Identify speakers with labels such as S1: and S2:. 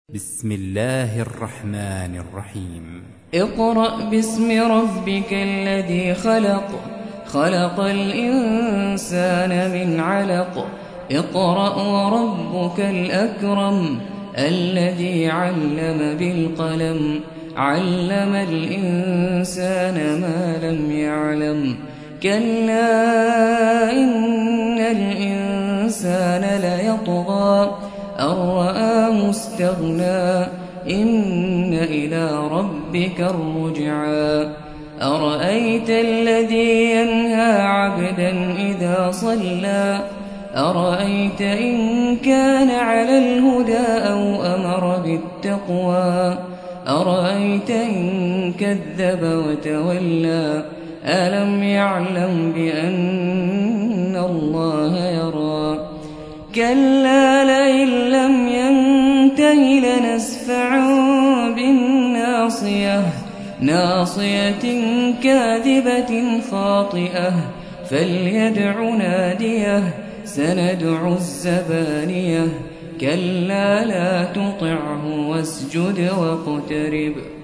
S1: بسم الله الرحمن الرحيم.
S2: اقرأ باسم ربك الذي خلق، خلق الإنسان من علق. اقرأ وربك الأكرم الذي علم بالقلم، علم الإنسان ما لم يعلم. كلا إن الإنسان ليطغى أن رآه استغنى، إن إلى ربك الرجعى. أرأيت الذي ينهى عبدا إذا صلى، أرأيت إن كان على الهدى أو أمر بالتقوى، أرأيت إن كذب وتولى. ألم يعلم بأن الله يرى. كلا لئن لم ينته لنسفعا بالناصية، ناصية كاذبة خاطئة. فليدع ناديه سندع الزبانية. كلا لا تطعه واسجد واقترب.